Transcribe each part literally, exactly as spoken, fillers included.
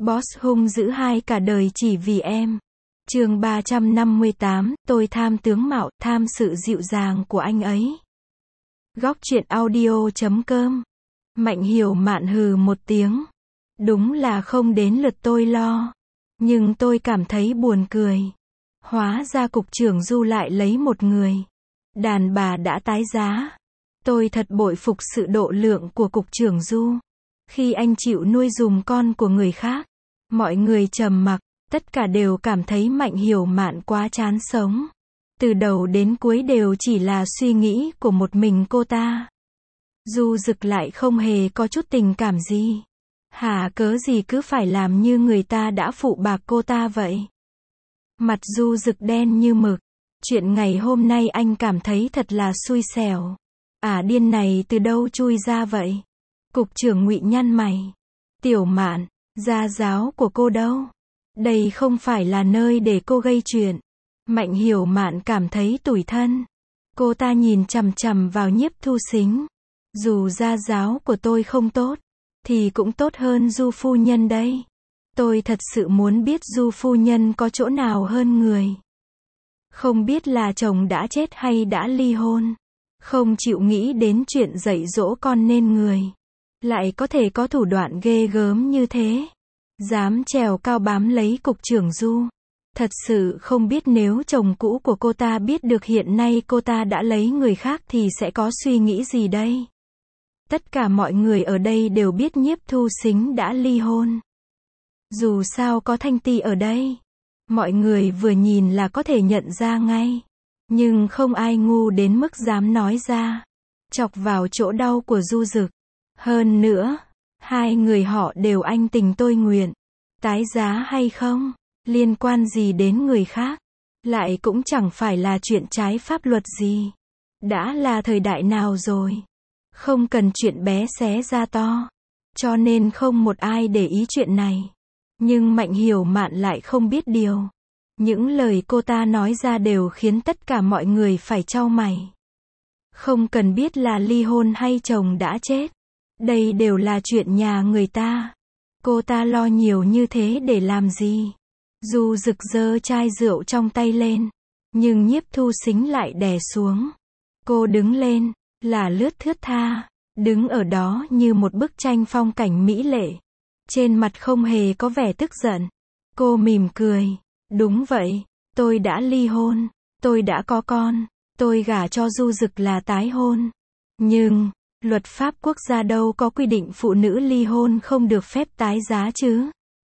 Boss hung dữ hai cả đời chỉ vì em. Chương ba trăm năm mươi tám, tôi tham tướng mạo, tham sự dịu dàng của anh ấy. Góc truyện audio chấm com. Mạnh Hiểu Mạn hừ một tiếng. Đúng là không đến lượt tôi lo. Nhưng tôi cảm thấy buồn cười. Hóa ra cục trưởng Du lại lấy một người. Đàn bà đã tái giá. Tôi thật bội phục sự độ lượng của cục trưởng Du. Khi anh chịu nuôi dùm con của người khác, mọi người trầm mặc, tất cả đều cảm thấy Mạnh Hiểu Mạn quá chán sống. Từ đầu đến cuối đều chỉ là suy nghĩ của một mình cô ta. Du Dực lại không hề có chút tình cảm gì. Hả, cớ gì cứ phải làm như người ta đã phụ bạc cô ta vậy? Mặt Du Dực đen như mực. Chuyện ngày hôm nay anh cảm thấy thật là xui xẻo. Ả điên này từ đâu chui ra vậy? Cục trưởng Ngụy nhăn mày. Tiểu Mạn, gia giáo của cô đâu? Đây không phải là nơi để cô gây chuyện. Mạnh Hiểu Mạn cảm thấy tủi thân. Cô ta nhìn chằm chằm vào Nhiếp Thu Sính. Dù gia giáo của tôi không tốt, thì cũng tốt hơn Du phu nhân đấy. Tôi thật sự muốn biết Du phu nhân có chỗ nào hơn người. Không biết là chồng đã chết hay đã ly hôn. Không chịu nghĩ đến chuyện dạy dỗ con nên người. Lại có thể có thủ đoạn ghê gớm như thế. Dám trèo cao bám lấy cục trưởng Du. Thật sự không biết nếu chồng cũ của cô ta biết được hiện nay cô ta đã lấy người khác thì sẽ có suy nghĩ gì đây? Tất cả mọi người ở đây đều biết Nhiếp Thu Sính đã ly hôn. Dù sao có Thanh Ti ở đây, mọi người vừa nhìn là có thể nhận ra ngay. Nhưng không ai ngu đến mức dám nói ra. Chọc vào chỗ đau của Du Dực. Hơn nữa, hai người họ đều anh tình tôi nguyện. Tái giá hay không, liên quan gì đến người khác. Lại cũng chẳng phải là chuyện trái pháp luật gì. Đã là thời đại nào rồi. Không cần chuyện bé xé ra to. Cho nên không một ai để ý chuyện này. Nhưng Mạnh Hiểu Mạn lại không biết điều. Những lời cô ta nói ra đều khiến tất cả mọi người phải chau mày. Không cần biết là ly hôn hay chồng đã chết. Đây đều là chuyện nhà người ta. Cô ta lo nhiều như thế để làm gì? Du Dực giơ chai rượu trong tay lên. Nhưng Nhiếp Thu Sính lại đè xuống. Cô đứng lên, là lướt thướt tha. Đứng ở đó như một bức tranh phong cảnh mỹ lệ. Trên mặt không hề có vẻ tức giận. Cô mỉm cười. Đúng vậy, tôi đã ly hôn. Tôi đã có con. Tôi gả cho Du Dực là tái hôn. Nhưng, luật pháp quốc gia đâu có quy định phụ nữ ly hôn không được phép tái giá chứ?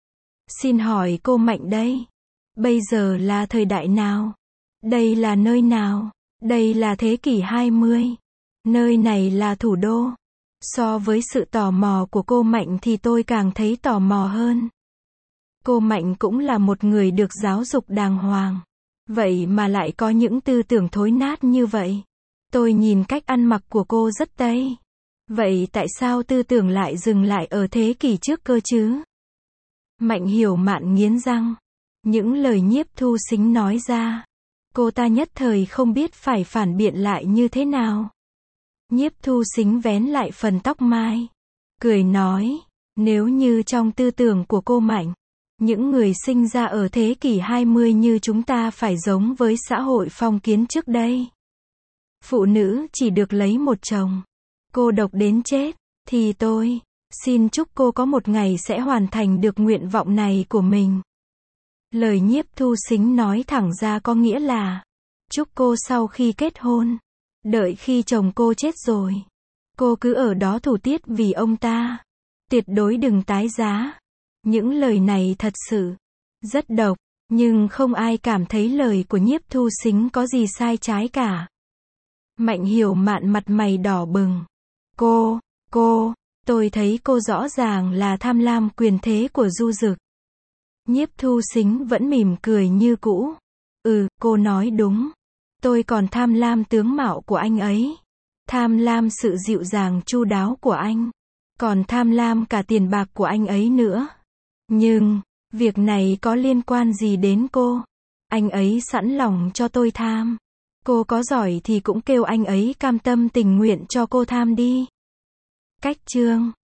Xin hỏi cô Mạnh đây. Bây giờ là thời đại nào? Đây là nơi nào? Đây là thế kỷ hai mươi. Nơi này là thủ đô. So với sự tò mò của cô Mạnh thì tôi càng thấy tò mò hơn. Cô Mạnh cũng là một người được giáo dục đàng hoàng. Vậy mà lại có những tư tưởng thối nát như vậy. Tôi nhìn cách ăn mặc của cô rất Tây. Vậy tại sao tư tưởng lại dừng lại ở thế kỷ trước cơ chứ? Mạnh Hiểu Mạn nghiến răng. Những lời Nhiếp Thu Sính nói ra. Cô ta nhất thời không biết phải phản biện lại như thế nào. Nhiếp Thu Sính vén lại phần tóc mai. Cười nói. Nếu như trong tư tưởng của cô Mạnh, những người sinh ra ở thế kỷ hai mươi như chúng ta phải giống với xã hội phong kiến trước đây. Phụ nữ chỉ được lấy một chồng. Cô độc đến chết. Thì tôi xin chúc cô có một ngày sẽ hoàn thành được nguyện vọng này của mình. Lời Nhiếp Thu Sính nói thẳng ra có nghĩa là chúc cô sau khi kết hôn, đợi khi chồng cô chết rồi, cô cứ ở đó thủ tiết vì ông ta. Tuyệt đối đừng tái giá. Những lời này thật sự rất độc, nhưng không ai cảm thấy lời của Nhiếp Thu Sính có gì sai trái cả. Mạnh Hiểu Mạn mặt mày đỏ bừng. Cô, cô, tôi thấy cô rõ ràng là tham lam quyền thế của Du Dực. Nhiếp Thu Sính vẫn mỉm cười như cũ. Ừ, cô nói đúng. Tôi còn tham lam tướng mạo của anh ấy. Tham lam sự dịu dàng chu đáo của anh. Còn tham lam cả tiền bạc của anh ấy nữa. Nhưng, việc này có liên quan gì đến cô? Anh ấy sẵn lòng cho tôi tham. Cô có giỏi thì cũng kêu anh ấy cam tâm tình nguyện cho cô tham đi. Cách chương